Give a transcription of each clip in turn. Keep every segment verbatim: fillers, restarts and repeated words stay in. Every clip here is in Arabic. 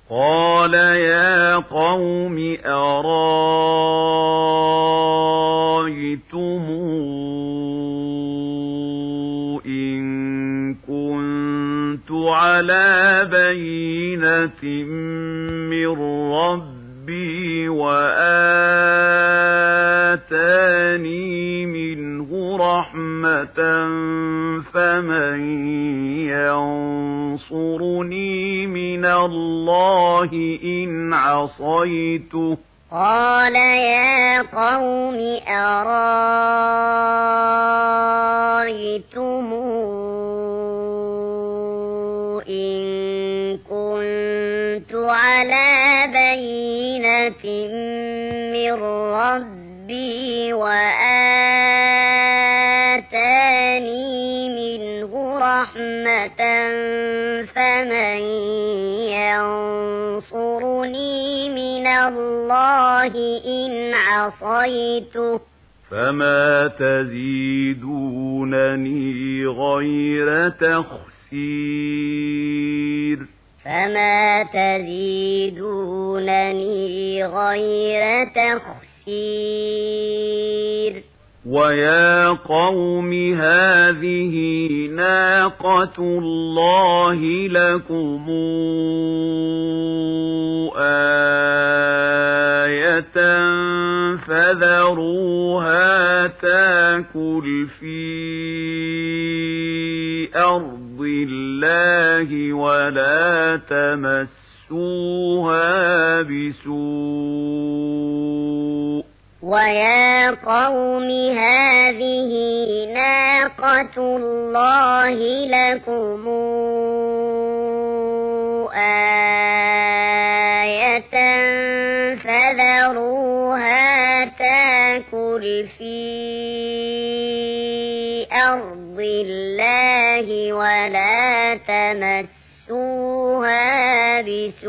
قال يا قوم أرايتم إن كنت على بينة من ربي وآتاني منه رحمة فمن ينصرني من الله إن عصيته. قال يا قوم أرايتم إن كنت على بينة من ربي وآتاني منه رحمة فمن ينصرني من الله إن عصيته. فما تزيدونني غير تخسير. فما تزيدونني غير تخسير. ويا قوم هذه ناقة الله لكم آية فذروها تاكل في أرض الله ولا تمسوها بسوء. ويا قوم هذه ناقة الله لكم آية فذروها تاكل في أرض الله ولا تمسوها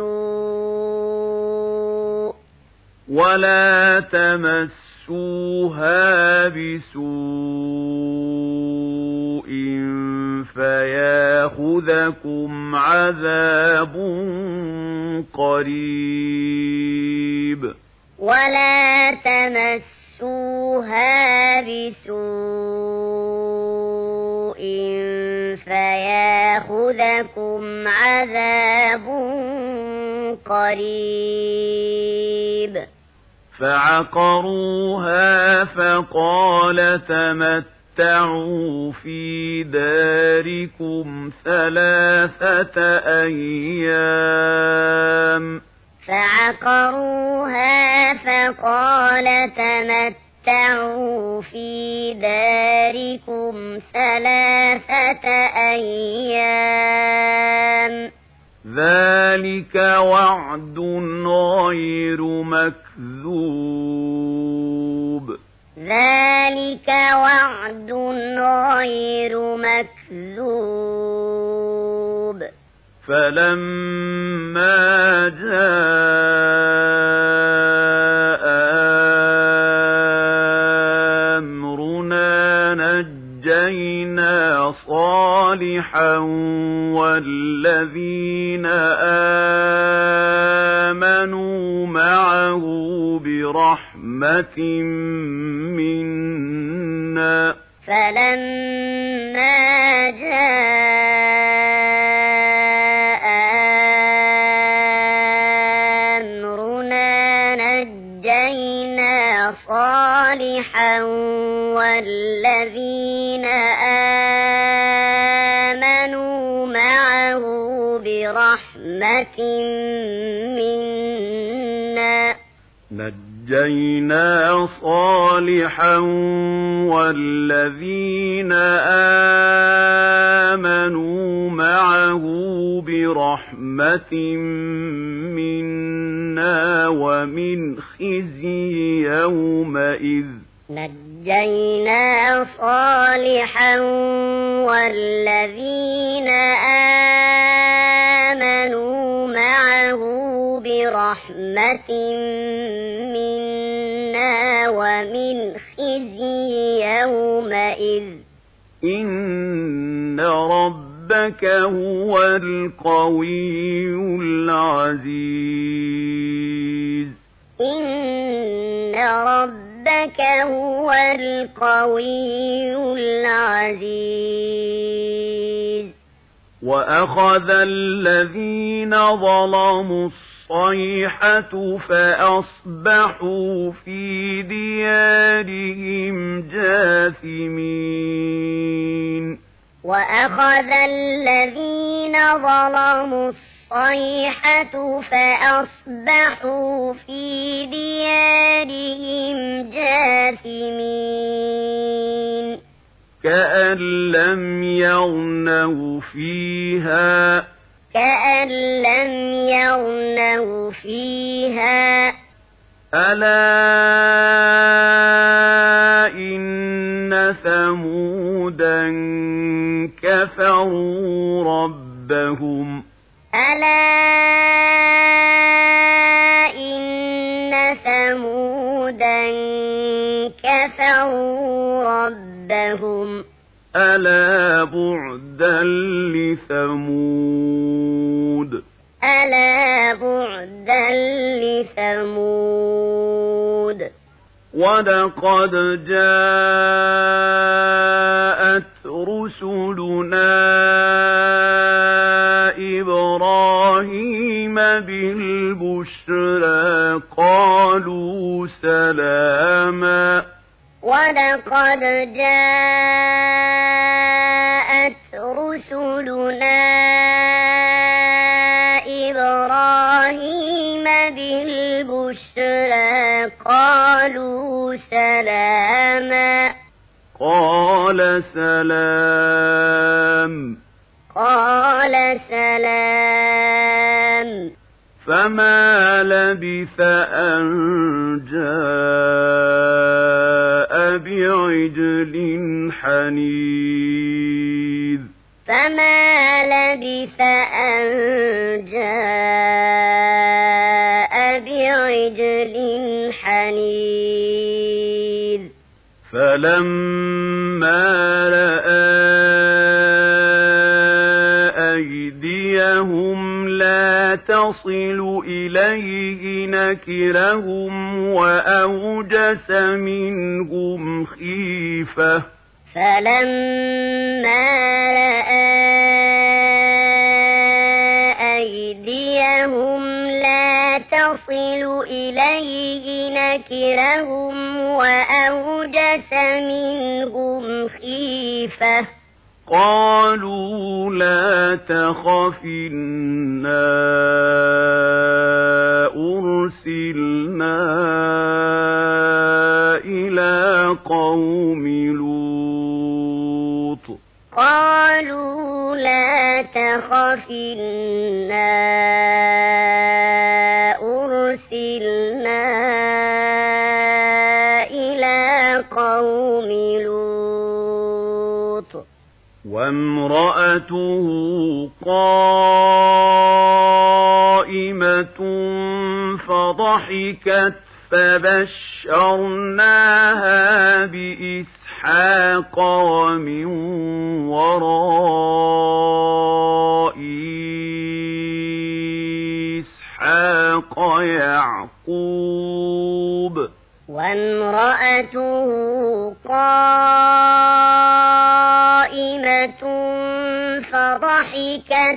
بسوء. ولا تمسوها بسوء فياخذكم عذاب قريب. ولا تمسوها بسوء فياخذكم عذاب قريب. فعقروها فقال تمتعوا في داركم ثلاثة أيام. فعقروها فقال تمتعوا في داركم ثلاثة أيام. ذلك وعد غير مكذوب. ذلك وعد غير مكذوب. فلما جاء أمرنا نجينا صالحا والذين آمنوا معه برحمة منا. فلما جاء أمرنا نجينا صالحا والذين آمنوا معه برحمة منا. نجينا صالحا والذين آمنوا معه برحمة منا ومن خزي يومئذ. نجينا صالحا والذين آمنوا معه برحمة منا ومن خزي يومئذ. إن ربك ربك هو القوي العزيز إن ربك هو القوي العزيز وأخذ الذين ظلموا الصيحة فأصبحوا في ديارهم جاثمين وأخذ الذين ظلموا الصيحة فأصبحوا في ديارهم جاثمين كأن لم يغنوا فيها كأن لم يغنوا فيها ألا إن ثمودا كفروا ربهم ألا إن ثمودا كفروا ربهم ألا بعدا لثمود ألا بعدا لثمود ولقد جاءت رسلنا إبراهيم بالبشرى قالوا سلاما ولقد جاءت رسلنا إبراهيم بالبشرى قالوا سلاما قال سلام قال سلام فما لبث أن جاء بعجل حنيذ فما لبث أن جاء بعجل حنيذ فلما رأى أيديهم لا تصل إليه نكرهم وأوجس منهم خيفة فلما رأى أيديهم لا تصل إليه نكرهم وأوجس منهم خيفة قالوا لا تخف إنا أرسلنا إلى قوم لوط قالوا لا تخف إنا أرسلنا إلى قوم لوط وامرأته قائمة فضحكت فبشرناها بإسحاق ومن وراء إسحاق يعقوب وامرأته قائمة فضحكت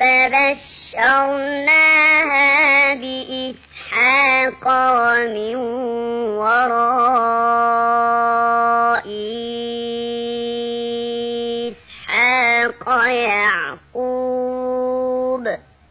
فبشرناها بإسحاق ومن وراء إسحاق يعقوب